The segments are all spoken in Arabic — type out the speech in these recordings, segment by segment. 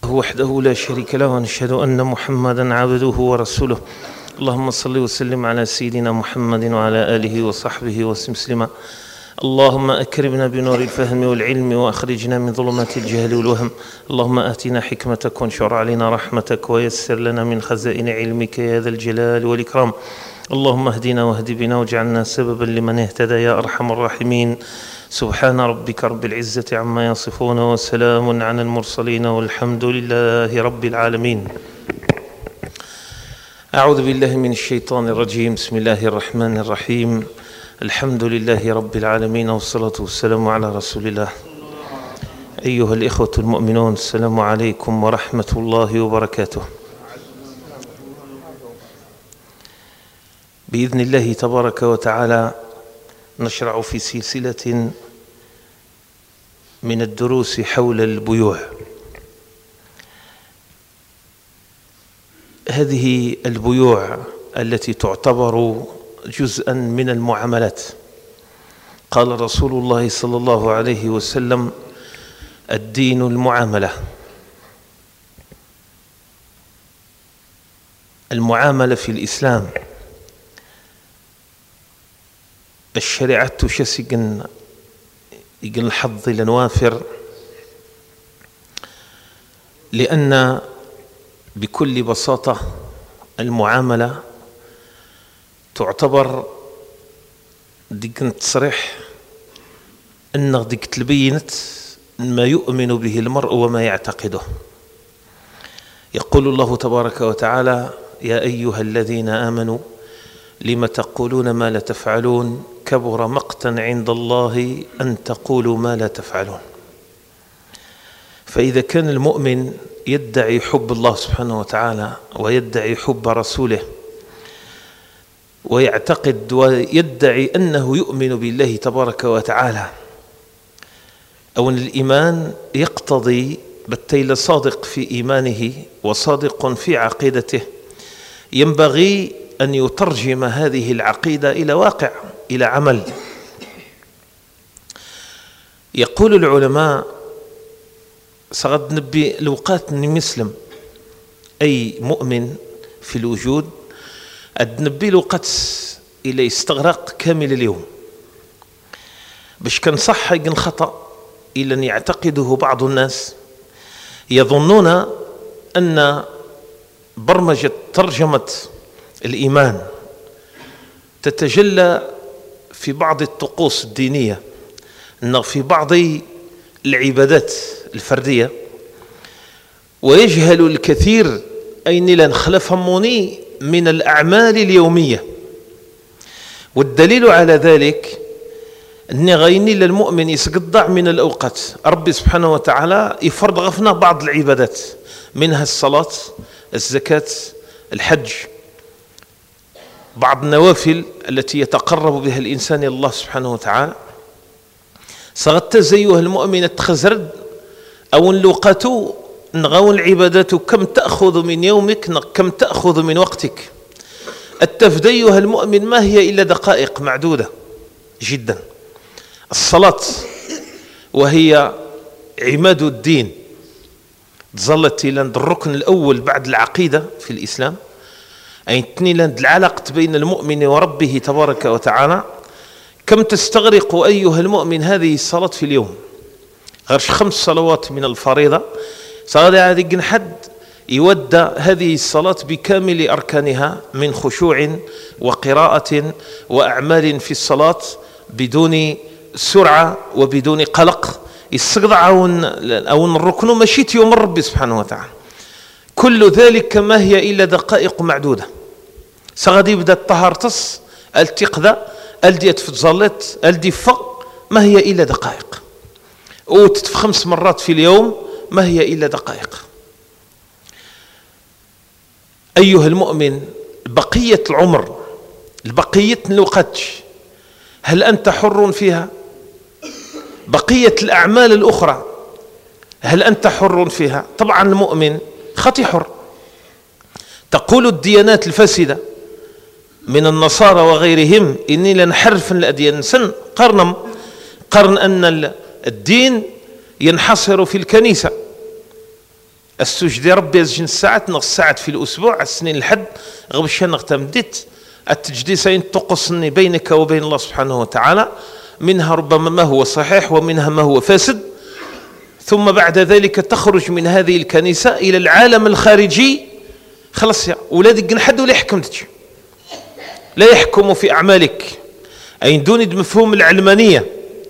وحده لا شريك له، ونشهد أن محمدا عبده ورسوله. اللهم صل وسلم على سيدنا محمد وعلى آله وصحبه وسلم. اللهم أكرمنا بنور الفهم والعلم، وأخرجنا من ظلمات الجهل والوهم. اللهم آتنا حكمتك، وانشر علينا رحمتك، ويسر لنا من خزائن علمك يا ذا الجلال والإكرام. اللهم اهدنا واهد بنا، واجعلنا سببا لمن اهتدى يا أرحم الراحمين. سبحان ربك رب العزة عما يصفون، وسلام على المرسلين، والحمد لله رب العالمين. أعوذ بالله من الشيطان الرجيم. بسم الله الرحمن الرحيم. الحمد لله رب العالمين، والصلاة والسلام على رسول الله. أيها الإخوة المؤمنون، السلام عليكم ورحمة الله وبركاته. بإذن الله تبارك وتعالى نشرع في سلسلة من الدروس حول البيوع. هذه البيوع التي تعتبر جزءا من المعاملات. قال رسول الله صلى الله عليه وسلم: الدين المعاملة. المعاملة في الإسلام الشريعة تشسجن يقن الحظ لنوافر، لأن بكل بساطة المعاملة تعتبر ديك التصريح أن ديك تبينت ما يؤمن به المرء وما يعتقده. يقول الله تبارك وتعالى: يا أيها الذين آمنوا لم تقولون ما لا تفعلون كبر مقتا عند الله أن تقولوا ما لا تفعلون. فإذا كان المؤمن يدعي حب الله سبحانه وتعالى، ويدعي حب رسوله، ويعتقد ويدعي أنه يؤمن بالله تبارك وتعالى، أو أن الإيمان يقتضي بالتالي صادق في إيمانه وصادق في عقيدته، ينبغي أن يترجم هذه العقيدة إلى واقع، إلى عمل. يقول العلماء: سغد نبي الوقات مسلم أي مؤمن في الوجود أدنبي الوقت إلى استغراق كامل اليوم، باش كان صح يكن خطأ إلا أن يعتقده بعض الناس، يظنون أن برمجة ترجمة الإيمان تتجلى في بعض الطقوس الدينية، أن في بعض العبادات الفردية، ويجهل الكثير أين لن خلفهموني من الأعمال اليومية. والدليل على ذلك أن غيني للمؤمن يسقطع من الأوقات ربي سبحانه وتعالى يفرض غفنا بعض العبادات، منها الصلاة، الزكاة، الحج، بعض النوافل التي يتقرب بها الإنسان إلى الله سبحانه وتعالى. صغت زيها المؤمن تخزرد أو نلوقاتو نغاون العبادات كم تأخذ من يومك، كم تأخذ من وقتك. التفديها المؤمن ما هي إلا دقائق معدودة جدا. الصلاة وهي عماد الدين، ظلت لند الركن الأول بعد العقيدة في الإسلام، أي تني لند العلاقة بين المؤمن وربه تبارك وتعالى. كم تستغرق أيها المؤمن هذه الصلاة في اليوم؟ غيرش 5 صلوات من الفريضة صار هذه حد يودى هذه الصلاة بكامل أركانها من خشوع وقراءة وأعمال في الصلاة بدون سرعة وبدون قلق. يستقضع أو الركن مشيت يوم ربي سبحانه وتعالى. كل ذلك ما هي إلا دقائق معدودة. سغادي يبدا الطهارتس التقذى الديت في الزلط الدي فق، ما هي إلا دقائق. وتتف 5 مرات في اليوم، ما هي إلا دقائق. أيها المؤمن، بقية العمر، البقية الوقت، هل أنت حر فيها؟ بقية الأعمال الأخرى هل أنت حر فيها؟ طبعا المؤمن خطي حر. تقول الديانات الفاسدة من النصارى وغيرهم: إني لنحرف الأديان سن قرن أن الدين ينحصر في الكنيسة، السجد ربي أزجن الساعات نغ الساعات في الأسبوع السنين الحد غبشا نغ تمديت التجديسين تقصني بينك وبين الله سبحانه وتعالى، منها ربما ما هو صحيح ومنها ما هو فاسد، ثم بعد ذلك تخرج من هذه الكنيسة إلى العالم الخارجي. خلاص يا ولادك حد ولا يحكمتك، لا يحكم في أعمالك. أي دون مفهوم العلمانية،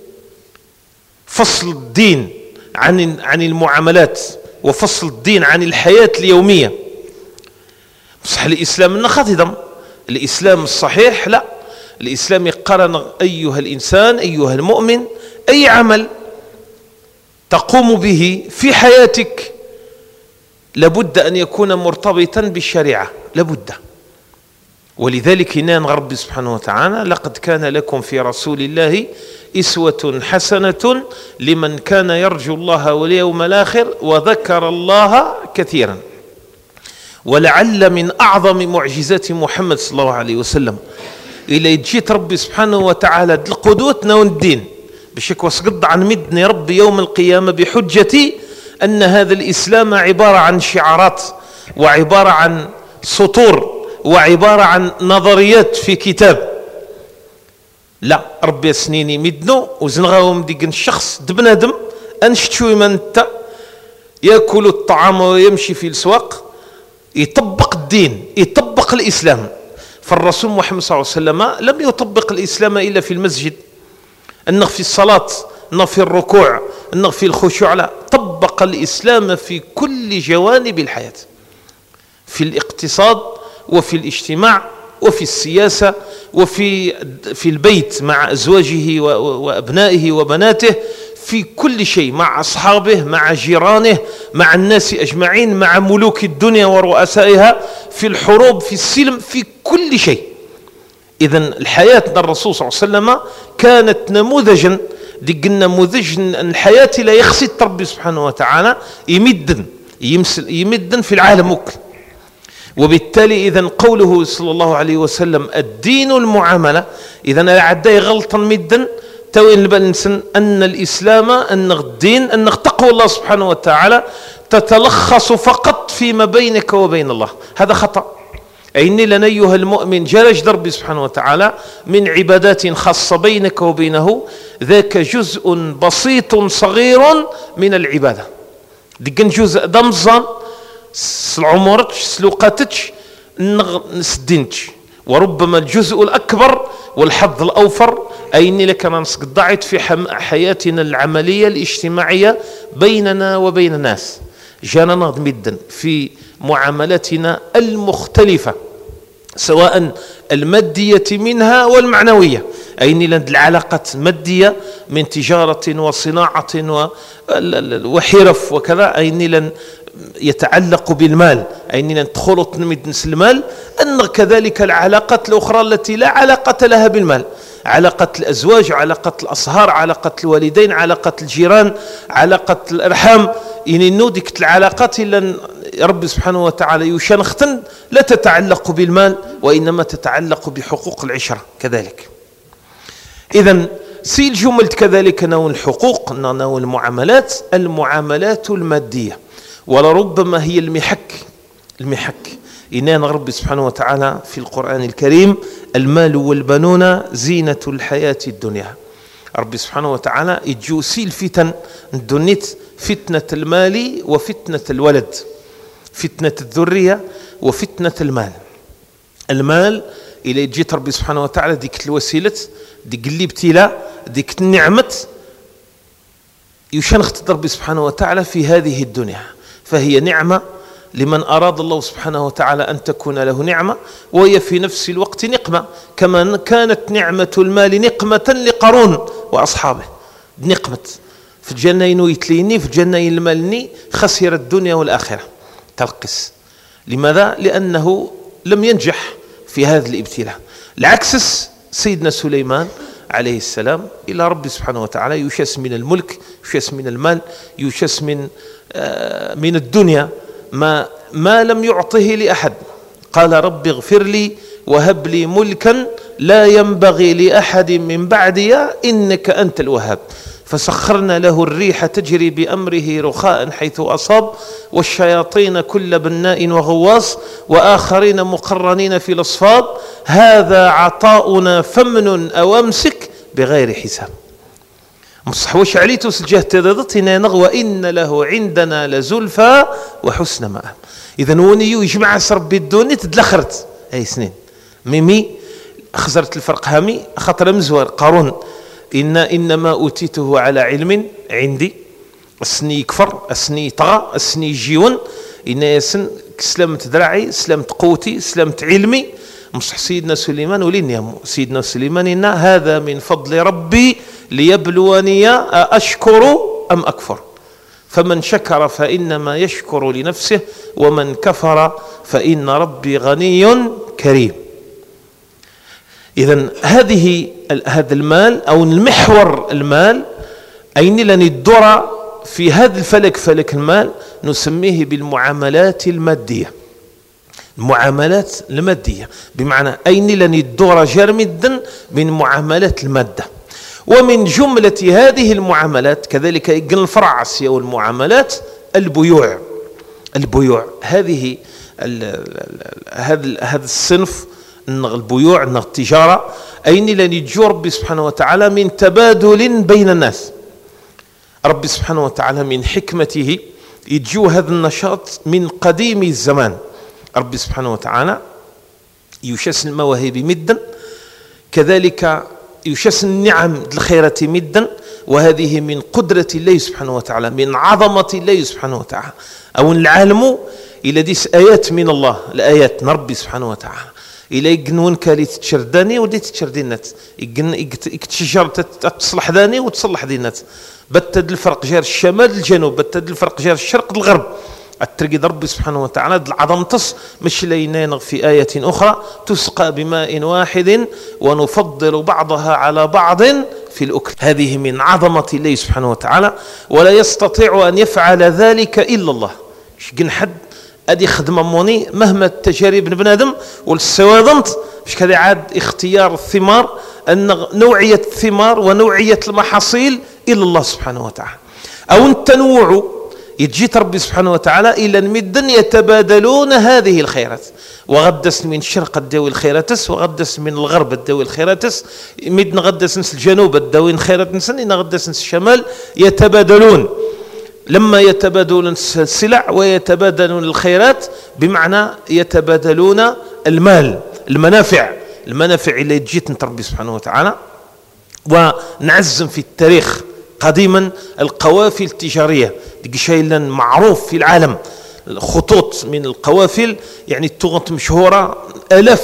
فصل الدين عن المعاملات وفصل الدين عن الحياة اليومية. بصح الإسلام نخاطدم الإسلام الصحيح لا، الإسلام يقرن أيها الإنسان أيها المؤمن أي عمل تقوم به في حياتك لابد أن يكون مرتبطا بالشريعة، لابد. ولذلك ينان ربي سبحانه وتعالى لقد كان لكم في رسول الله إسوة حسنة لمن كان يرجو الله واليوم الآخر وذكر الله كثيرا. ولعل من أعظم معجزات محمد صلى الله عليه وسلم إلى جيت ربي سبحانه وتعالى القدوتنا والدين بشك وسقط عن مدني ربي يوم القيامة بحجتي أن هذا الإسلام عبارة عن شعارات وعبارة عن سطور وعبارة عن نظريات في كتاب. لا، ربي سنيني مدنو وزنغاهم ديك الشخص دبنادم أنشتشوي من انت يأكل الطعام ويمشي في الأسواق يطبق الدين يطبق الإسلام. فالرسول محمد صلى الله عليه وسلم لم يطبق الإسلام إلا في المسجد، أنه في الصلاة، أنه في الركوع، أنه في الخشوع، لا، طبق الإسلام في كل جوانب الحياة، في الاقتصاد وفي الاجتماع وفي السياسة وفي البيت مع أزواجه وأبنائه وبناته، في كل شيء، مع أصحابه، مع جيرانه، مع الناس أجمعين، مع ملوك الدنيا ورؤسائها، في الحروب، في السلم، في كل شيء. إذن الحياة الرسول صلى الله عليه وسلم كانت نموذجا ديك النموذج الحياة لا يخصي ربي سبحانه وتعالى يمدن في العالم وكل. وبالتالي إذن قوله صلى الله عليه وسلم الدين المعاملة، إذن عداي غلطا مدن توين البنسن أن الإسلام أن الدين أن تقوى الله سبحانه وتعالى تتلخص فقط فيما بينك وبين الله، هذا خطأ. أيني لن أيها المؤمن جرج دربي سبحانه وتعالى من عبادات خاصة بينك وبينه، ذاك جزء بسيط صغير من العبادة. ديكن جزء دمزان سلعمرتش سلوقاتتش نسدينتش، وربما الجزء الأكبر والحظ الأوفر أيني لك ننسق ضعت في حياتنا العملية الاجتماعية بيننا وبين الناس، جانا مدا في معاملاتنا المختلفة سواء المادية منها والمعنوية. أين العلاقات المادية من تجارة وصناعة وحرف وكذا، أين لن يتعلق بالمال، أين لن تخلط نمدنس المال، أن كذلك العلاقات الأخرى التي لا علاقة لها بالمال، علاقة الأزواج، علاقة الأصهار، علاقة الوالدين، علاقة الجيران، علاقة الأرحام، إن ديك العلاقات إلا رب سبحانه وتعالى يشنختن لا تتعلق بالمال وإنما تتعلق بحقوق العشرة كذلك. إذن سيل جملة كذلك نوع الحقوق نوع المعاملات المادية، ولربما هي المحك إنان رب سبحانه وتعالى في القرآن الكريم المال والبنون زينة الحياة الدنيا. رب سبحانه وتعالى يجوسي الفتن الدنيت، فتنة المال وفتنة الولد، فتنة الذرية وفتنة المال. المال إلى جيت ربي سبحانه وتعالى ديك الوسيلة ديك اللي ابتلاء ديك النعمة يشنخت ربي سبحانه وتعالى في هذه الدنيا، فهي نعمة لمن أراد الله سبحانه وتعالى أن تكون له نعمة، وهي في نفس الوقت نقمة، كما كانت نعمة المال نقمة لقارون وأصحابه. نقمة في الجنة يتليني في الجنة المالني خسر الدنيا والآخرة تلقس. لماذا؟ لأنه لم ينجح في هذا الابتلاء. العكس سيدنا سليمان عليه السلام إلى ربي سبحانه وتعالى يشس من الملك، يشس من المال، يشس من الدنيا ما لم يعطه لأحد. قال رب اغفر لي وهب لي ملكا لا ينبغي لأحد من بعدي إنك أنت الوهاب. فسخرنا له الريح تجري بأمره رخاء حيث أصاب والشياطين كل بناء وغواص وآخرين مقرنين في الأصفاد هذا عطاؤنا فمن أو أمسك بغير حساب. مصح واش عليتو سجاه تدضت هنا نغوى إن له عندنا لزلفى وحسن مآب. إذا ونيو يجمع ربي الدوني تدلخرت أي سنين ميمي خزرت الفرق هامي خاطر مزوار قارون إنما أوتيته على علم عندي السني يكفر السني طغى السني يجيون إن يسن سلمت ذراعي سلمت قوتي سلمت علمي مصح سيدنا سليمان ولين يا سيدنا سليمان إن هذا من فضل ربي ليبلوني أشكر أم أكفر فمن شكر فإنما يشكر لنفسه ومن كفر فإن ربي غني كريم. إذن هذا المال أو المحور المال أين لن يدور في هذا الفلك فلك المال نسميه بالمعاملات المادية. المعاملات المادية بمعنى أين لن يدور جرمدا من معاملات المادة. ومن جملة هذه المعاملات كذلك يقل الفرع أو المعاملات البيوع. هذا الصنف البيوع التجارة أين لن يجو ربي سبحانه وتعالى من تبادل بين الناس. ربي سبحانه وتعالى من حكمته يجو هذا النشاط من قديم الزمان. ربي سبحانه وتعالى يشسن المواهب مدا كذلك يشسن النعم الخيرة مدا وهذه من قدرة الله سبحانه وتعالى من عظمة الله سبحانه وتعالى. أو العالم إلى ديس آيات من الله الآيات من ربي سبحانه وتعالى إلى يقنون كالي تشرداني ودي تشردينات يكتشجر تصلح ذاني وتصلح دينات بتد الفرق جار الشمال الجنوب بتد الفرق جار الشرق الغرب الترقيد ربي سبحانه وتعالى العظمتس مش لينين في آية أخرى تسقى بماء واحد ونفضل بعضها على بعض في الأكل. هذه من عظمة الله سبحانه وتعالى ولا يستطيع أن يفعل ذلك إلا الله. شكن حد أدي خدمة موني مهما التجارب بنادم والسوادنت مش كذا عاد اختيار الثمار أن نوعية الثمار ونوعية المحاصيل إلا الله سبحانه وتعالى. أو التنوع يجيت ربي سبحانه وتعالى إلى مدا يتبادلون هذه الخيرات وغدس من الشرق الدوي الخيراتس وغدس من الغرب الدوي الخيراتس مد نغدس نس الجنوب الدوي الخيرات نسن نغدس نس الشمال يتبادلون. لما يتبادلون السلع ويتبادلون الخيرات بمعنى يتبادلون المال المنافع اللي جيت ربي سبحانه وتعالى. ونعزم في التاريخ قديما القوافل التجارية شيء معروف في العالم خطوط من القوافل يعني تغط مشهورة آلاف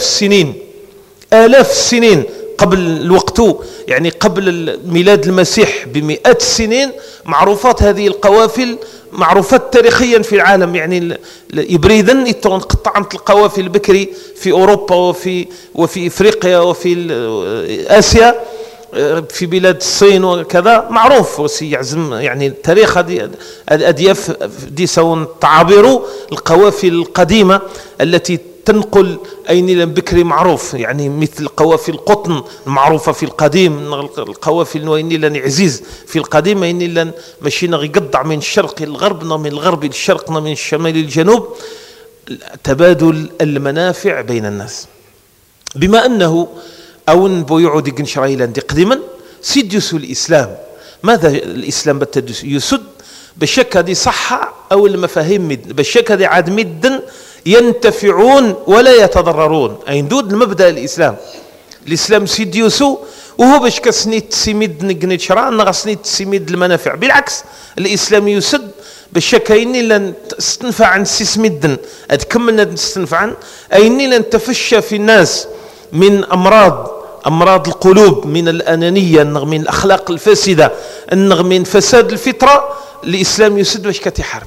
السنين قبل الوقت يعني قبل ميلاد المسيح بمئات السنين معروفات هذه القوافل معروفات تاريخيا في العالم. يعني إبريدا قطعت القوافل بكري في أوروبا وفي إفريقيا وفي آسيا في بلاد الصين وكذا معروف يعزم يعني التاريخ هذه الأدياف دي سون تعابير القوافل القديمة التي تنقل أين بكري معروف يعني مثل قوافل القطن المعروفة في القديم القوافل وين لن عزيز في القديم أين لن مشينا يقطع من الشرق للغرب من الغرب للشرق من الشمال للجنوب تبادل المنافع بين الناس. بما أنه أو بيعود قنشريلا دي قديما سيديوس الإسلام ماذا الإسلام بتدس يسد بالشك هذه صحة أو المفاهيم بالشك هذه عاد مدا ينتفعون ولا يتضررون أي دود المبدأ الإسلام سيديوسو وهو باش كسنيت سيميد نقنيت شرع نغسنيت سيميد المنافع. بالعكس الإسلام يسد بالشك أيني لن تستنفع عن سيسميدن أتكملنا نستنفع عن أيني لن تفشى في الناس من أمراض القلوب من الأنانية من الأخلاق الفاسدة من فساد الفطرة. الإسلام يسد واش كتحارب.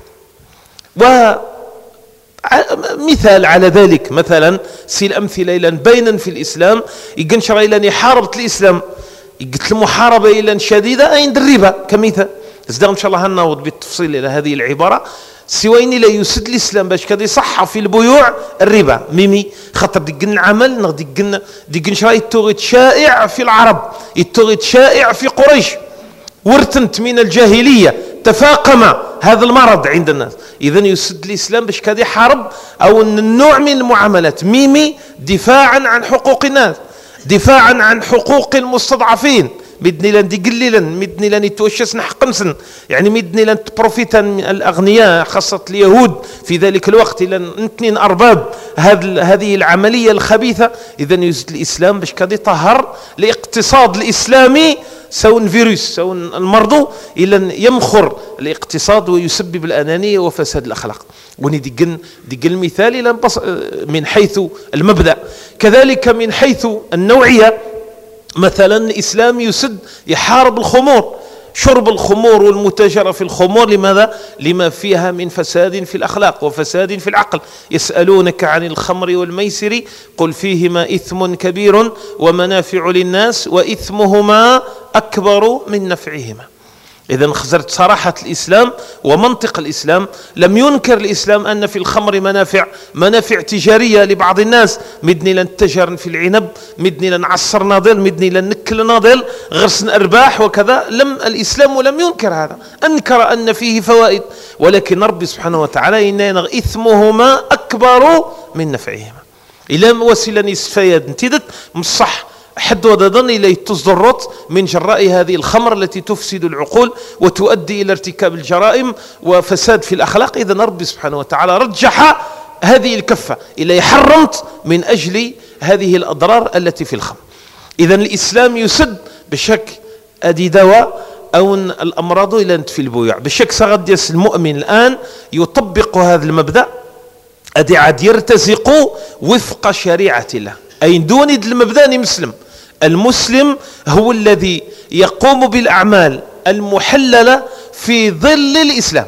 ومثال على ذلك مثلا سي الأمثلة إلى بينا في الإسلام يقنشر إلى حاربت الإسلام قلت المحاربة إلى شديدة أين الربا كمثال ازدغم إن شاء الله هنعود بالتفصيل إلى هذه العبارة سوين لا يسد الإسلام باش كذا صح في البيوع الربا ميمي خاطر دقن عمل دقن شراي التوغيت شائع في العرب التوغيت شائع في قريش ورتنت من الجاهلية، تفاقم هذا المرض عند الناس. إذن يسد الإسلام باش كادي حرب أو النوع من المعاملات ميمي دفاعا عن حقوق الناس، دفاعا عن حقوق المستضعفين. مدني لان دي قليلا مدني لان يتوشس نحقنسن، يعني مدني لان تبروفيتا من الأغنياء خاصة اليهود في ذلك الوقت لان نتنين أرباب هذه العملية الخبيثة. إذن يسد الإسلام باش كادي طهر الاقتصاد الإسلامي سواء فيروس سواء المرض إلى يمخر الاقتصاد ويسبب الأنانية وفساد الأخلاق. وني دي المثال إلى من حيث المبدأ. كذلك من حيث النوعية، مثلا الإسلام يسد يحارب الخمور، شرب الخمور والمتاجرة في الخمور. لماذا؟ لما فيها من فساد في الأخلاق وفساد في العقل. يسألونك عن الخمر والميسر قل فيهما إثم كبير ومنافع للناس وإثمهما أكبر من نفعهما. إذن خزرت صراحة الإسلام ومنطق الإسلام. لم ينكر الإسلام أن في الخمر منافع تجارية لبعض الناس، مدني لنتجر في العنب، مدني لنعصر ناضل، مدني لنكل ناضل، غرس أرباح وكذا. الإسلام لم ينكر هذا، أنكر أن فيه فوائد، ولكن ربي سبحانه وتعالى إن إثمهما أكبر من نفعهما. إلى وسيلة نسفياد نتيدت مصح حد وددن إليه تصدرت من جراء هذه الخمر التي تفسد العقول وتؤدي إلى ارتكاب الجرائم وفساد في الأخلاق. إذن ربي سبحانه وتعالى رجح هذه الكفة إلى حرمت من أجل هذه الأضرار التي في الخمر. إذن الإسلام يسد بشك أدي دواء أو الأمراض إلى في البيوع بشك سغديس المؤمن الآن يطبق هذا المبدأ أدي عاد يرتزق وفق شريعة الله. أي دون المبدأ مسلم. المسلم هو الذي يقوم بالأعمال المحللة في ظل الإسلام.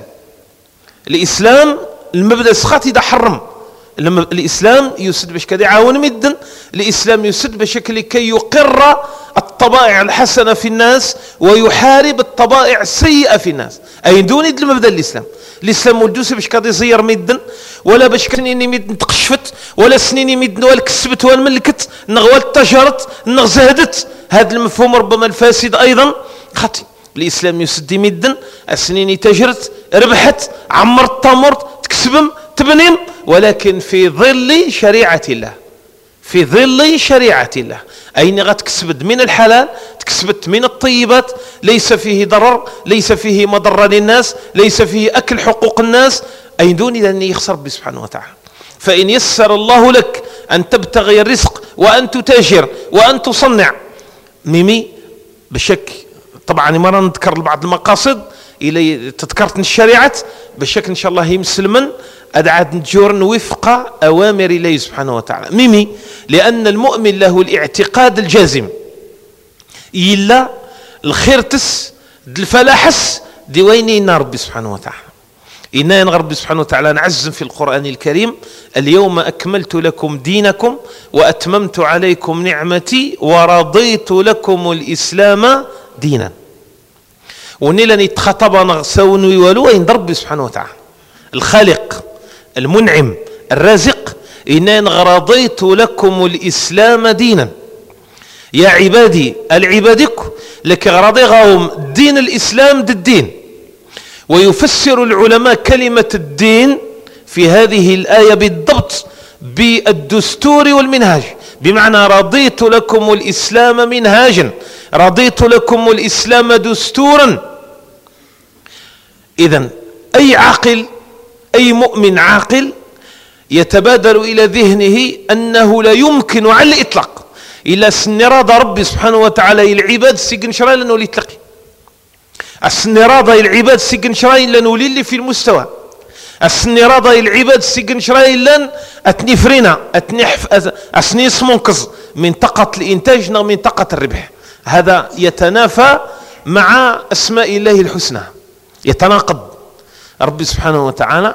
الإسلام المبدأ سخات إذا حرم الإسلام يسد باش كذا يعاون مدن. الإسلام يسد بشكل كي يقر الطبائع الحسنة في الناس ويحارب الطبائع السيئة في الناس. أي دون المبدأ الإسلام ولدوس باش كذا يصير مدن ولا باش كنيني مدن تقشفت ولا سنيني مدن ولا كسبت ولا ملكت نغوال تجرت نغزهدت. هذا المفهوم ربما الفاسد أيضا خطي. الإسلام يسد مدن السنيني تجرت ربحت عمرت تمرت تكسبم تبنم، ولكن في ظل شريعة الله، في ظل شريعة الله. أين غتكسبت من الحلال، تكسبت من الطيبات، ليس فيه ضرر، ليس فيه مضرة للناس، ليس فيه أكل حقوق الناس. أي دون أن يخسر ربي سبحانه وتعالى. فإن يسر الله لك أن تبتغي الرزق وأن تتاجر وأن تصنع ميمي بشك طبعا مرة نذكر بعض المقاصد إلى تذكرت الشريعة بشك إن شاء الله يمسلمن أدعاد نجور وفق أوامر الله سبحانه وتعالى ميمي. لأن المؤمن له الاعتقاد الجازم إلا الخير تس الفلاحس دي وين ربي سبحانه وتعالى. إن ربي سبحانه وتعالى نعزم في القرآن الكريم اليوم أكملت لكم دينكم وأتممت عليكم نعمتي ورضيت لكم الإسلام دينا. ونيلا نتخطب نغسون ويولو إن ربي سبحانه وتعالى الخالق المنعم الرازق إن رضيت لكم الإسلام دينا. يا عبادي العبادك لك غرضيهم دين الإسلام الدين. ويفسر العلماء كلمة الدين في هذه الآية بالضبط بالدستور والمنهاج، بمعنى رضيت لكم الإسلام منهاجا، رضيت لكم الإسلام دستورا. إذن أي عاقل أي مؤمن عاقل يتبادر إلى ذهنه أنه لا يمكن على الإطلاق إلا سنراد ربي سبحانه وتعالى العباد سيقن شراي لأنه يتلقي السنراد العباد سيقن شراي لأنه اللي في المستوى السنراد العباد سيقن شراي لأن أتنفرنا أسنيس منقذ من طاقة الإنتاج من طاقة الربح. هذا يتنافى مع أسماء الله الحسنى، يتناقض. ربي سبحانه وتعالى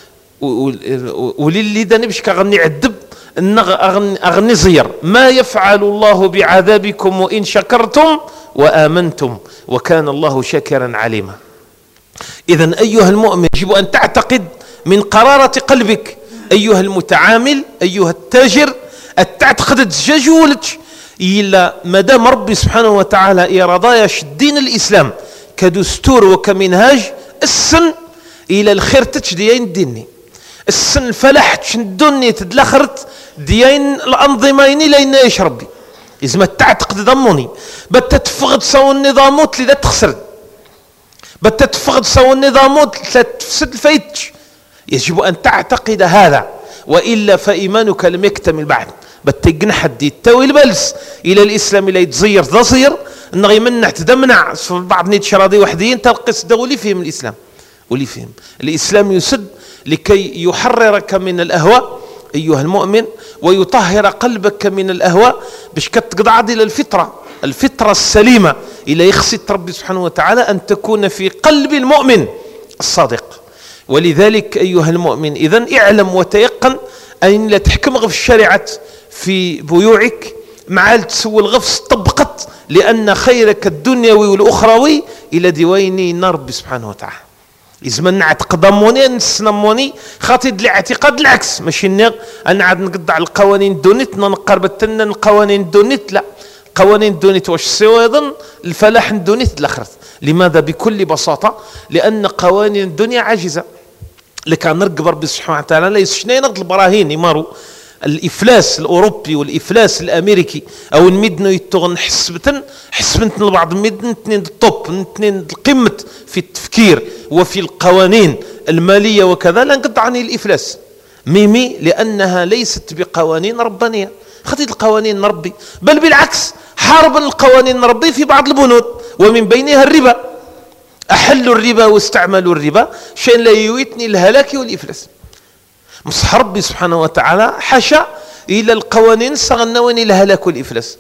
وللي داني باش كغني عذب أغني زير ما يفعل الله بعذابكم وإن شكرتم وآمنتم وكان الله شاكرا عليما. إذن أيها المؤمن يجب أن تعتقد من قرارة قلبك أيها المتعامل أيها التاجر تعتقد تجاجولك إلا مدام ربي سبحانه وتعالى إرادايش الدين الإسلام كدستور وكمنهاج السن إلى الخير تشديين الديني السن الفلاح تشندوني تدلخرت ديين الأنظمين لين يشربي إذا ما تعتقد ضموني بتتفقد سوى النظامات لذا تخسر بتتفقد سوى النظامات تفسد الفيتش يجب أن تعتقد هذا وإلا فإيمانك لم يكتمل بعد بتجنح الدي التوي البلس إلى الإسلام إلى يتزير تصير إنه يمنع تدمنع في بعض نيت شراضي وحديين تلقس دولي فيهم الإسلام ولي فيهم الإسلام يسد لكي يحررك من الأهواء أيها المؤمن ويطهر قلبك من الأهواء باش كتقضعد إلى الفطرة السليمة إلى يخصي ربي سبحانه وتعالى أن تكون في قلب المؤمن الصادق. ولذلك أيها المؤمن إذن اعلم وتيقن أن لا تحكم غف الشريعة في بيوعك مع تسوي الغفص طبقت لأن خيرك الدنيوي والأخروي إلى ديوين ربي سبحانه وتعالى. إذا ما نعتقدموني نسنموني خاطد الاعتقاد العكس ماشي أنا عاد نقطع القوانين الدونيت نقربتنا القوانين الدونيت لا قوانين الدونيت واش سوى أيضا الفلاح الدونيت الأخرت. لماذا؟ بكل بساطة لأن قوانين الدنيا عاجزة لك نرقب ربي سبحانه وتعالى ليس شنين نقد البراهين يمارو الإفلاس الأوروبي والإفلاس الأمريكي أو المدن يتغن حسبتن البعض مدن اثنين الطوب اثنين القمة في التفكير وفي القوانين المالية وكذا لا نقطع عن الإفلاس ميمي لأنها ليست بقوانين ربانية خطيت القوانين ربي بل بالعكس حارب القوانين ربي في بعض البنود ومن بينها الربا أحلوا الربا واستعملوا الربا شيء لا يويتني الهلاك والإفلاس. مصح ربي سبحانه وتعالى حاشا إلى القوانين سغنوني الهلاك والإفلاس.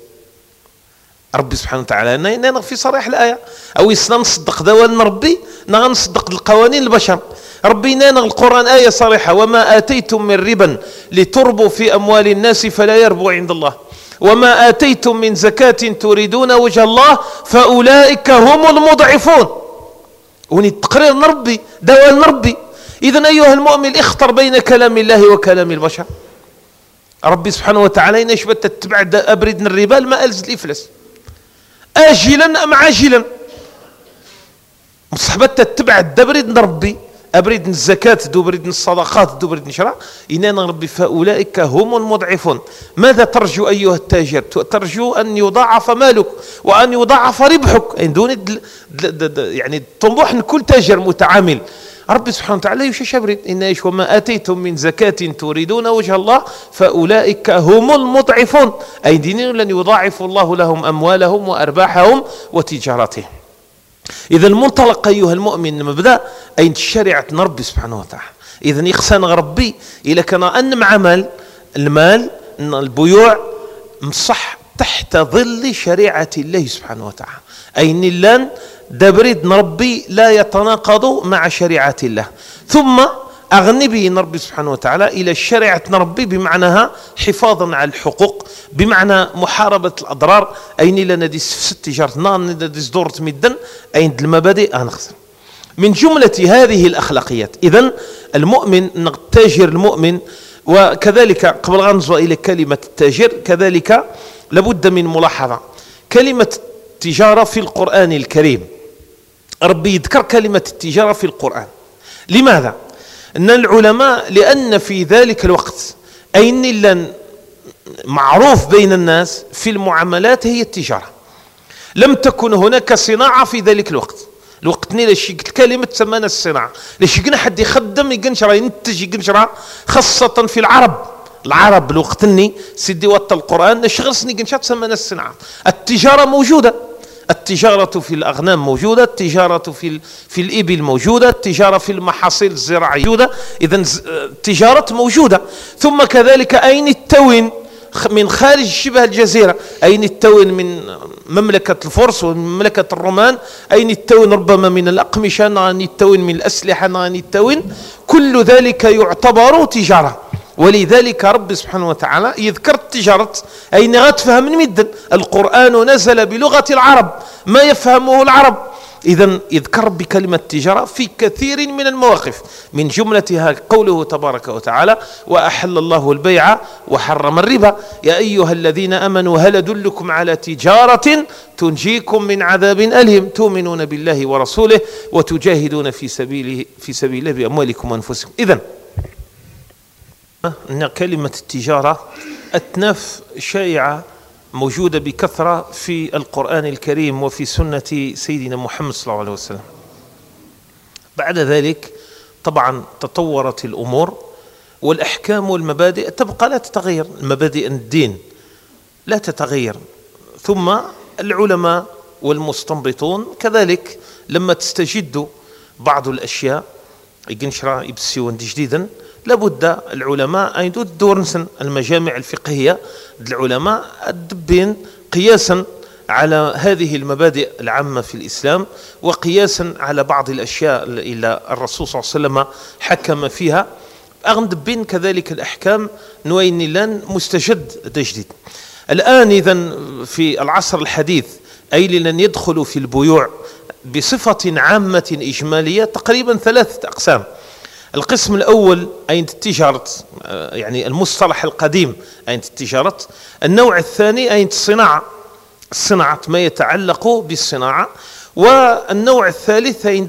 ربي سبحانه وتعالى أنا في صريح الآية أو يسنا نصدق دوان ربي نصدق القوانين البشر ربي نانا القرآن آية صريحة وما آتيتم من ربا لتربوا في أموال الناس فلا يربو عند الله وما آتيتم من زكاة تريدون وجه الله فأولئك هم المضعفون. وني تقرير نربي دوال نربي. إذن أيها المؤمن اختر بين كلام الله وكلام البشر. ربي سبحانه وتعالى ينشبت تتبع أبرد الربا ما ألز الإفلاس آجلا أم عاجلا مصحبت تتبع الدبرد نربي أبرد الزكاة دوبرد الصدقات دوبرد نشرع إننا ربي فأولئك هم المضعفون. ماذا ترجو أيها التاجر؟ ترجو أن يضاعف مالك وأن يضاعف ربحك دون يعني طموح كل تاجر متعامل. ربي سبحانه وتعالى يشبرد إن وما آتيتم من زكاة تريدون وجه الله فأولئك هم المضعفون أي دينين لن يضاعف الله لهم أموالهم وأرباحهم وتجارتهم. إذا المنطلق أيها المؤمن مبدأ أين الشريعة ربي سبحانه وتعالى. إذا يخسن ربي إذا كان أن مع المال البيوع مصح تحت ظل شريعة الله سبحانه وتعالى أين اللان دبريد نربي لا يتناقض مع شريعة الله ثم أغنبي نربي سبحانه وتعالى إلى الشريعة نربي بمعناها حفاظا على الحقوق بمعنى محاربة الأضرار أين لنا دي ست تجارتنا ندي دورة مدن أين المبادئ نخسر من جملة هذه الأخلاقيات. إذن المؤمن التاجر المؤمن وكذلك قبل غنزو إلى كلمة التاجر كذلك لابد من ملاحظة كلمة التجارة في القرآن الكريم ربي يذكر كلمة التجارة في القرآن. لماذا؟ أن العلماء لأن في ذلك الوقت أين لن معروف بين الناس في المعاملات هي التجارة لم تكن هناك صناعة في ذلك الوقت الوقتني لشي كلمة تسمى الصناعة لشي كنا حد يخدم يقنشرة ينتج يقنشرة خاصة في العرب الوقتني سيدي وط القرآن نشغل سني قنشرة تسمى الصناعة. التجارة موجودة التجارة في الأغنام موجودة التجارة في الإبل موجودة التجارة في المحاصيل الزراعية موجودة. إذن التجارة موجودة. ثم كذلك أين التوين من خارج شبه الجزيرة أين التوين من مملكة الفرس ومملكة الرومان أين التوين ربما من الأقمشة أين التوين من الأسلحة أين التوين كل ذلك يعتبر تجارة. ولذلك رب سبحانه وتعالى يذكر التجارة أين غتفهم من مدن القرآن نزل بلغة العرب ما يفهمه العرب إذن يذكر بكلمة تجارة في كثير من المواقف، من جملتها قوله تبارك وتعالى: وأحل الله البيع وحرم الربا يا أيها الذين آمنوا هل أدلكم على تجارة تنجيكم من عذاب أليم تؤمنون بالله ورسوله وتجاهدون في سبيله بأموالكم وأنفسكم. إذن أن كلمة التجارة أتناف شائعة موجودة بكثرة في القرآن الكريم وفي سنة سيدنا محمد صلى الله عليه وسلم. بعد ذلك طبعا تطورت الأمور والأحكام والمبادئ تبقى لا تتغير، مبادئ الدين لا تتغير. ثم العلماء والمستنبطون كذلك لما تستجد بعض الأشياء يقنشرا يبسيون جديدا، لابد العلماء أن يدور المجامع الفقهية العلماء الدبين قياسا على هذه المبادئ العامة في الإسلام، وقياسا على بعض الأشياء إلى الرسول صلى الله عليه وسلم حكم فيها، أغندبين كذلك الأحكام نوين لان مستجد تجديد. الآن إذن في العصر الحديث أي لن يدخلوا في البيوع بصفة عامة إجمالية تقريبا 3 أقسام. القسم الأول أين التجارة، يعني المصطلح القديم أين التجارة. النوع الثاني أين الصناعة ما يتعلق بالصناعة. والنوع الثالث أين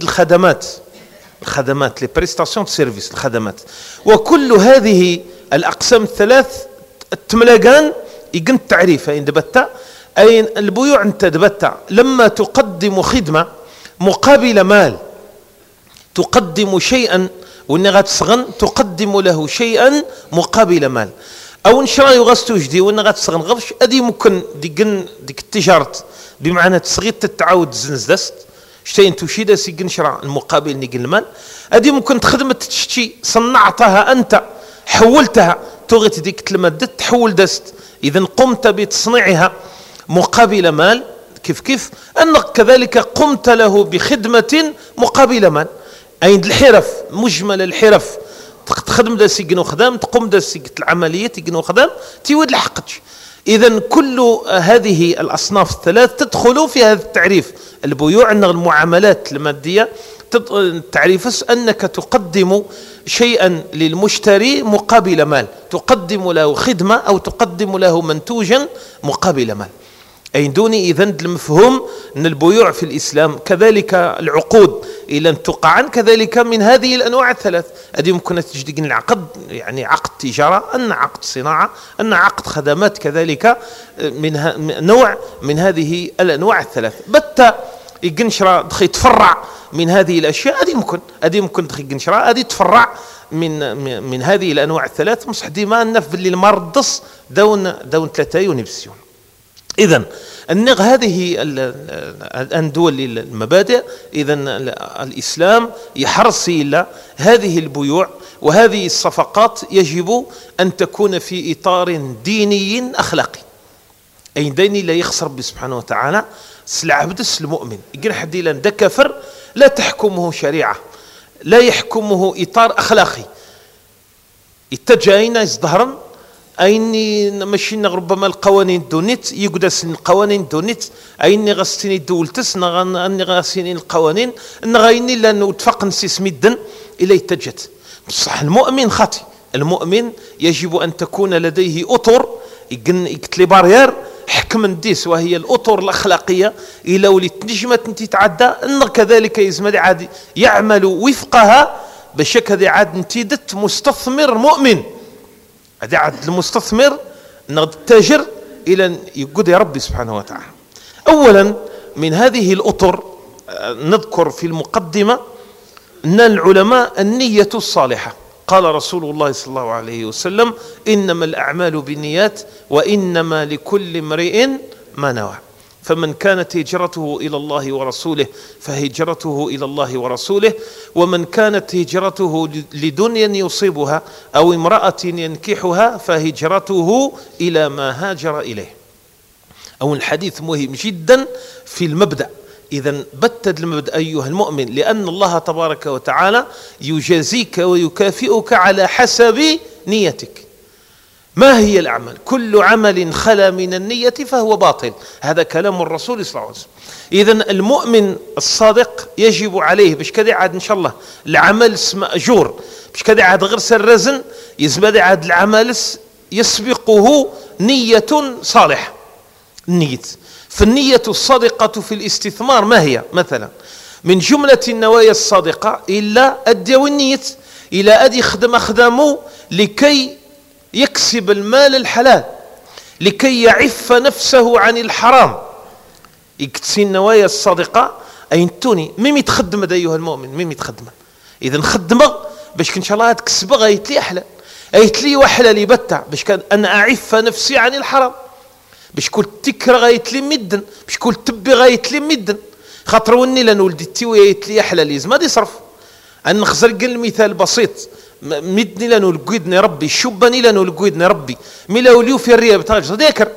الخدمات لبريستاسيون سيرفيس الخدمات. وكل هذه الأقسام الثلاث التملاقان يقن التعريف أين دبتا. أين البيوع أنت دبتا لما تقدم خدمة مقابل مال، تقدم شيئا وإن غتسغن تقدم له شيئا مقابل مال، أو نشرا يغستو جدي وإن غتسغن غفش أدي ممكن ديك التجارة بمعنى تسغيط تتعاود زنزدست شتين تشيد سيقن شرا المقابل نيقن المال. أدي ممكن تخدم تشتي صنعتها أنت حولتها تغت ديك المادة تحول دست، إذن قمت بتصنيعها مقابل مال. كيف أنك كذلك قمت له بخدمة مقابل مال. أين الحرف مجمل الحرف تخدم دا سيقنو خدام تقوم دا سيقت العملية تيقنو خدام تيود لحقتش. إذن كل هذه الأصناف الثلاث تدخل في هذا التعريف. البيوع أن المعاملات المادية تعريف أنك تقدم شيئا للمشتري مقابل مال، تقدم له خدمة أو تقدم له منتوجا مقابل مال. أي دوني إذن المفهوم أن البيوع في الإسلام كذلك العقود إلى أن تقع كذلك من هذه الأنواع الثلاث. هذه ممكن تجد العقد يعني عقد تجارة، أن عقد صناعة، أن عقد خدمات كذلك من نوع من هذه الأنواع الثلاث. بتا يقنشرا دخي تفرع من هذه الأشياء، هذه ممكن دخي قنشرا هذه تفرع من هذه الأنواع الثلاث. مصح ديما النف باللي المردص دون 3 يونبسيون. إذن النغ هذه الدول المبادئ. إذن الإسلام يحرص إلى هذه البيوع وهذه الصفقات يجب أن تكون في إطار ديني أخلاقي. أي ديني لا يخسر ربي سبحانه وتعالى سلع بدس المؤمن يقول حدي لان ده كفر لا تحكمه شريعة، لا يحكمه إطار أخلاقي. اتجاهنا يزدهرن أيني ماشينا ربما القوانين دونيت يقدس القوانين دونيت أيني غسيني دولتس أني غسيني القوانين نغايني لأنه اتفق نسيس مدن إليه تجت. بصح المؤمن خاطي، المؤمن يجب أن تكون لديه أطر يقتلي بارير حكم نديس وهي الأطر الأخلاقية. إلا وليت نجمت انت تعدى أن كذلك يزمل عادي يعمل وفقها بشك هذه عاد نتيدت مستثمر مؤمن. هذا عاد المستثمر نغد التاجر إلى يقول يا ربي سبحانه وتعالى. أولا من هذه الأطر نذكر في المقدمة أن العلماء النية الصالحة. قال رسول الله صلى الله عليه وسلم إنما الأعمال بالنيات وإنما لكل امرئ ما نوى. فمن كانت هجرته إلى الله ورسوله فهجرته إلى الله ورسوله، ومن كانت هجرته لدنيا يصيبها أو امرأة ينكحها فهجرته إلى ما هاجر إليه. أو الحديث مهم جدا في المبدأ. إذن بتد المبدأ أيها المؤمن، لأن الله تبارك وتعالى يجازيك ويكافئك على حسب نيتك. ما هي الأعمال؟ كل عمل خلا من النية فهو باطل. هذا كلام الرسول صلى الله عليه وسلم. إذن المؤمن الصادق يجب عليه باش كذا عاد إن شاء الله العمل اسمه أجور، باش كذا عاد غرس الرزن يزبد عاد العمل يسبقه نية صالحة. النية، فالنية الصادقة في الاستثمار ما هي؟ مثلا من جملة النوايا الصادقة إلا أدي النية إلى أدي خدمه لكي يكسب المال الحلال، لكي يعف نفسه عن الحرام. يكتسي النوايا الصادقة أينتوني ميم يتخدم أيها المؤمن، ميم يتخدم. إذا خدمه باش إن شاء الله تكسب غايت لي أحلى، أيت لي وحلى لي بتع باش كان أنا أعف نفسي عن الحرام، باش كل تكر غايت لي مدن، باش كل تبي غايت لي مدن. خاطر وني لان ولدي تيويت لي أحلى لي ما دي صرف. أن نخزر قل المثال بسيط، مدني لانو لقيدني ربي، شبني لانو لقيدني ربي، ملا وليو في الرياب تاجر ذاكر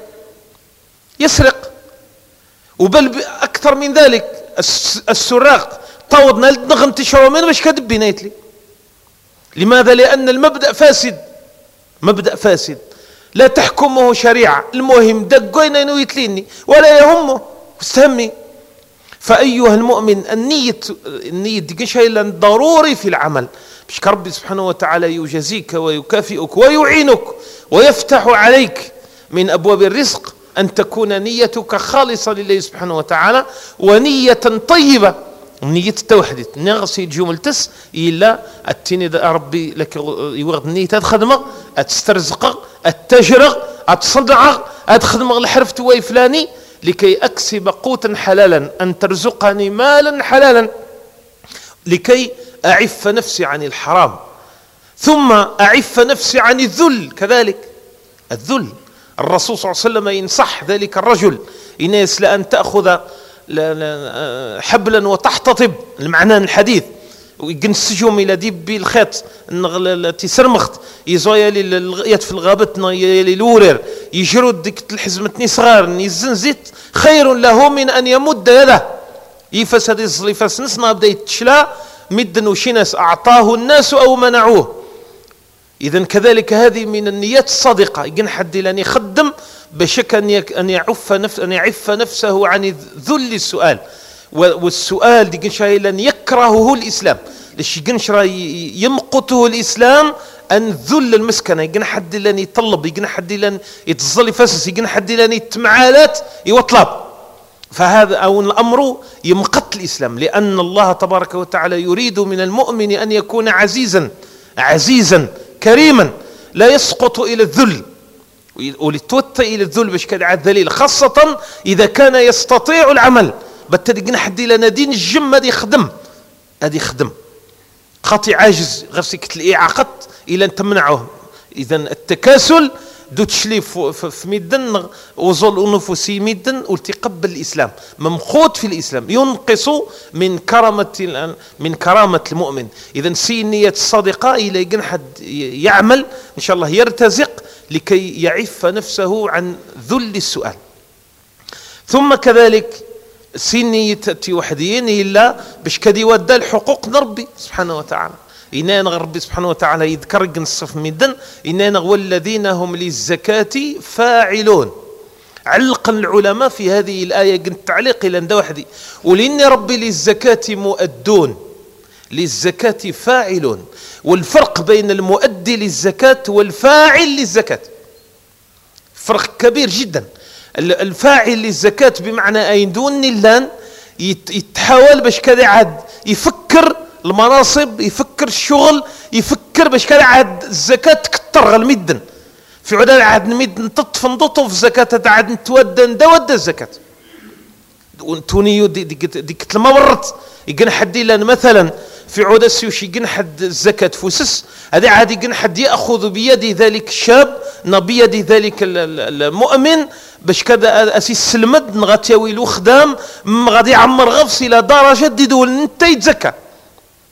يسرق. وبل أكثر من ذلك السراق طوضنا نغم تشرو من باش كدبي نايتلي. لماذا؟ لأن المبدأ فاسد، مبدأ فاسد لا تحكمه شريعة. المهم دقوين انه يتليني ولا يهمه استهمي. فأيها المؤمن النية دي شيء ضروري في العمل باش ربي سبحانه وتعالى يجازيك ويكافئك ويعينك ويفتح عليك من أبواب الرزق، أن تكون نيتك خالصة لله سبحانه وتعالى ونية طيبة، نية التوحيد. نغسي الجمل تس إلا التيني ربي لك يوغد نية الخدمة أتسترزق أتجرغ أتصدع أتخدم الحرف توي فلاني لكي أكسب قوتا حلالا، أن ترزقني مالا حلالا لكي أعف نفسي عن الحرام، ثم أعف نفسي عن الذل. كذلك الذل الرسول صلى الله عليه وسلم ينصح ذلك الرجل إناس لأن تأخذ حبلا وتحتطب المعنى الحديث ويجنسجهم إلى ديب الخيط التي سرمخت يزويا للغيات في الغابة يلورر يجرد ديك الحزمتني صغار يزنزيت خير له من أن يمد يده يفسد يصلي فسنسنا بدأ يتشلا مدن وشناس أعطاه الناس أو منعوه. إذن كذلك هذه من النيات الصادقة. يجن حد لأن يخدم بشك أن يعف نفسه عن ذل السؤال، والسؤال دي شيء لن يكرهه الإسلام، ليش يجنشرا يمقته الإسلام أن ذل المسكنة. يجن حد لن يطلب، يجن حد لن يتظل فسس، يجن حد لن يتمعالات يوطلب. فهذا أو الأمر يمقت الإسلام، لأن الله تبارك وتعالى يريد من المؤمن أن يكون عزيزا كريما لا يسقط إلى الذل، ولتوتى إلى الذل باش كان عاد ذليل، خاصة إذا كان يستطيع العمل. بتدقنا حد لنا دين الجم هذه يخدم خاطي عاجز غير سكت الإعاقة إلى أن تمنعه. إذا التكاسل دو تشليف في ميدن وظل نفسي ميدن والتقبل الإسلام ممخوض في الإسلام ينقص من كرامة المؤمن. إذا سي النية الصادقة إلى جنحد يعمل إن شاء الله يرتزق لكي يعف نفسه عن ذل السؤال. ثم كذلك سنية وحدين إلا باش كدي ودى الحقوق نربي سبحانه وتعالى. إننا ربي سبحانه وتعالى يذكر جنصف مدن إننا والذين هم للزكاة فاعلون. علق العلماء في هذه الآية قلت تعليق إلى وحدي ولإن ربي للزكاة مؤدون للزكاة فاعلون. والفرق بين المؤدي للزكاة والفاعل للزكاة فرق كبير جدا. الفاعل للزكاة بمعنى أين دون اللان يتحاول باش كذا عاد يفكر المناصب، يفكر الشغل، يفكر باش كذا عاد الزكاة تكتر المدن في عدد عاد المدن تطفنضطو في زكاة عاد نتودى ندود الزكاة تونيو ديك المرت يقن حد لان مثلا في عود السيوشي يقن حد الزكاة فوسس هذا عاد يقن حد يأخذ بيد ذلك الشاب بيد ذلك المؤمن باش كذا اسيس سلمد نغاتيوي له خدام غادي يعمر غفص الى درجه ديدول انت يتزكى.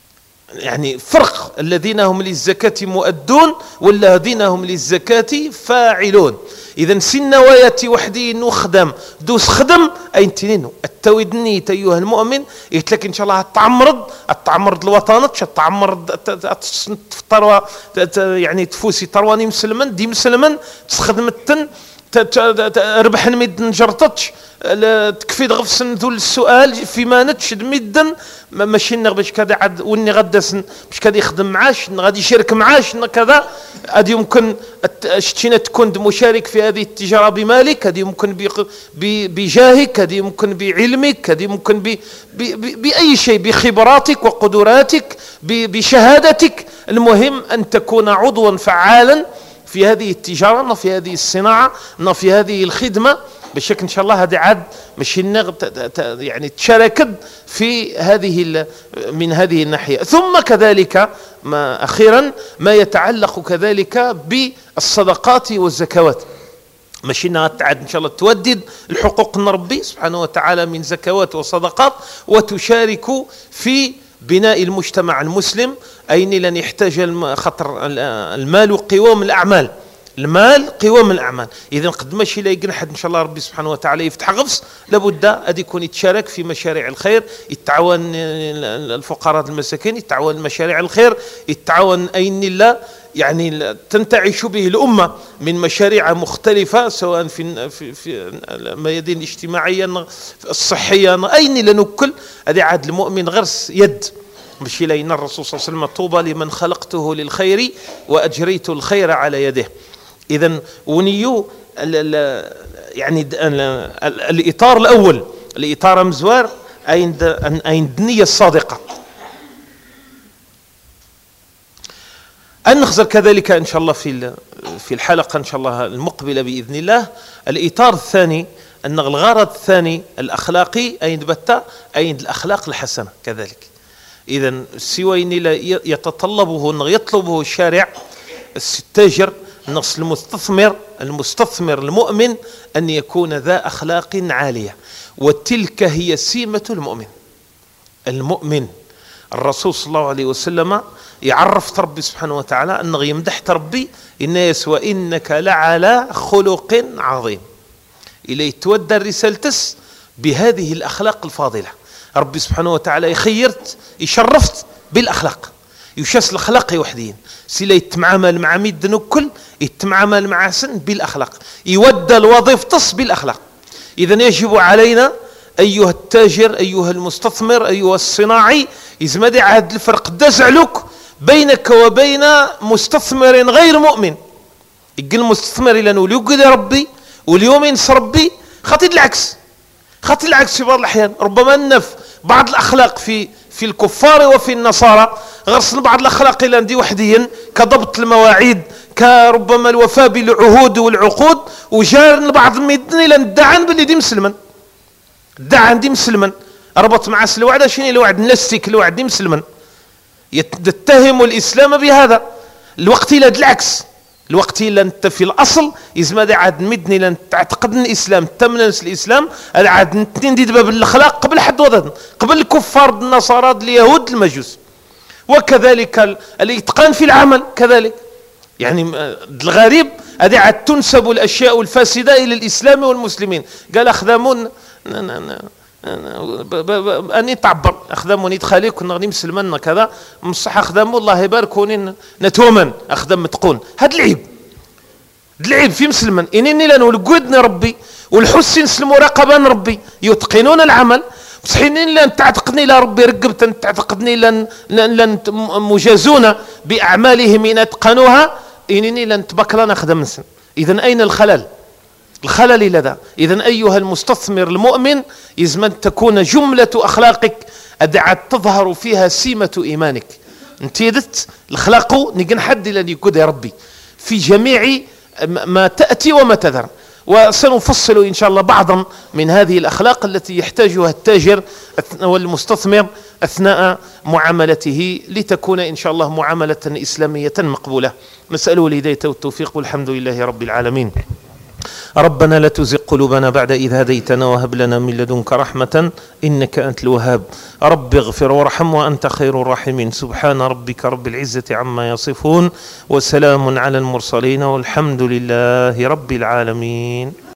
يعني فرق الذين هم للزكاة مؤدون والذين هم للزكاة فاعلون. إذا سنواياتي وحدي إنه خدم دوس خدم أين تنينو التويدني أيها المؤمن يتلك إن شاء الله التعمرد الوطن التعمرد تفطر يعني تفوسي ترواني مسلمن دي مسلمن تخدمتن ربح ميد نجرتش تكفي غفسن ذو السؤال فيما نتشد ميدا ماشي باش كذا عاد وني غدسن باش كذا يخدم معاش غادي يشارك معاش كذا هذه يمكن شتينا تكون مشارك في هذه التجاره بمالك، هذه يمكن بجاهك، هذه يمكن بعلمك، هذه يمكن باي شيء، بخبراتك وقدراتك بشهادتك. المهم ان تكون عضوا فعالا في هذه التجاره، في هذه الصناعه، في هذه الخدمه، بشكل ان شاء الله هذه عاد ماشي يعني تشاركت في هذه من هذه الناحيه. ثم كذلك اخيرا ما يتعلق كذلك بالصدقات والزكوات، ماشي تعد ان شاء الله تودد الحقوق ربي سبحانه وتعالى من زكوات وصدقات وتشارك في بناء المجتمع المسلم. أين لن يحتاج خطر المال قوام الأعمال، المال قوام الأعمال. إذا قد ماشي لا يقنحد إن شاء الله ربي سبحانه وتعالى يفتح غفص، لابد أن يكون يتشارك في مشاريع الخير، يتعاون الفقراء المساكين، يتعاون مشاريع الخير، يتعاون أين الله يعني تنتعش به الأمة من مشاريع مختلفة، سواء في الميادين الاجتماعية الصحية أين لنكل. هذه عاد المؤمن غرس يد ماشي لين الرسول صلى الله عليه وسلم طوبى لمن خلقته للخير وأجريت الخير على يده. إذن ونيو يعني الإطار الأول، الإطار مزوار أين النية الصادقة. أن نخزر كذلك إن شاء الله في الحلقة إن شاء الله المقبلة بإذن الله الإطار الثاني، أن الغرض الثاني الأخلاقي أين بتا أين الأخلاق الحسنة كذلك. إذا سوين يتطلبه يطلبه الشارع التاجر نص المستثمر المؤمن أن يكون ذا أخلاق عالية، وتلك هي سمة المؤمن. الرسول صلى الله عليه وسلم يعرف ربي سبحانه وتعالى أنه يمدح ربي الناس وإنك لعلى خلق عظيم. إليه تودى الرسالتس بهذه الأخلاق الفاضلة. ربي سبحانه وتعالى يخيرت يشرفت بالأخلاق، يشاس الأخلاق وحدين سيلا يتمعامل مع ميد نكل، يتمعامل مع سن بالأخلاق، يودى الوظيفة بالأخلاق. إذن يجب علينا أيها التاجر، أيها المستثمر، أيها الصناعي، يزمد عاد الفرق دزعلك بينك وبين مستثمر غير مؤمن. يقول المستثمر إلى نقول يقول يا ربي واليوم ينصر ربي، خاطي العكس في بعض الأحيان. ربما النف بعض الأخلاق في الكفار وفي النصارى، غرسن بعض الأخلاق إلى ندي وحديا كضبط المواعيد، كربما الوفاء بالعهود والعقود، وجار بعض ميدني إلى ندعن باللي دي مسلما، دعن دي مسلما، ربط مع الوعد شنو الوعد نلستيك الوعد دي مسلما، يتهم الإسلام بهذا. الوقت إلى العكس، الوقت إلا أنت في الأصل إذا عاد مدني لأن تعتقد الإسلام تمنس الإسلام عاد نتندي باب الأخلاق قبل حد وضد، قبل الكفار النصارى اليهود المجوس. وكذلك الإتقان في العمل كذلك، يعني الغريب هذه عاد تنسب الأشياء الفاسدة إلى الإسلام والمسلمين. قال أخدمون أني تعبر أخدموني تخالي كنا غني مسلمنا كذا مصح أخدمو الله يباركوني نتومن أخدم متقون. هاد العيب في مسلمن إنني لأنه لقودني ربي والحسن سلم مراقبة ربي يتقنون العمل، بصحينين لأن تعتقدني لا ربي رقبت تعتقدني لأن مجازون بأعمالهم إن أتقنوها، إنني لأن تبكرنا أخدم مسلم. إذن أين الخلل إلى ذا؟ إذن أيها المستثمر المؤمن يزم أن تكون جملة أخلاقك أدعت تظهر فيها سمة إيمانك. انتيدت الأخلاق نقن حد لن يكون يا ربي في جميع ما تأتي وما تذر. وسنفصل إن شاء الله بعضا من هذه الأخلاق التي يحتاجها التاجر والمستثمر أثناء معاملته لتكون إن شاء الله معاملة إسلامية مقبولة. نسأله الهداية والتوفيق والحمد لله رب العالمين. ربنا لا تزغ قلوبنا بعد إذ هديتنا وهب لنا من لدنك رحمة إنك أنت الوهاب. رب اغفر وارحم وأنت خير الراحمين. سبحان ربك رب العزة عما يصفون وسلام على المرسلين والحمد لله رب العالمين.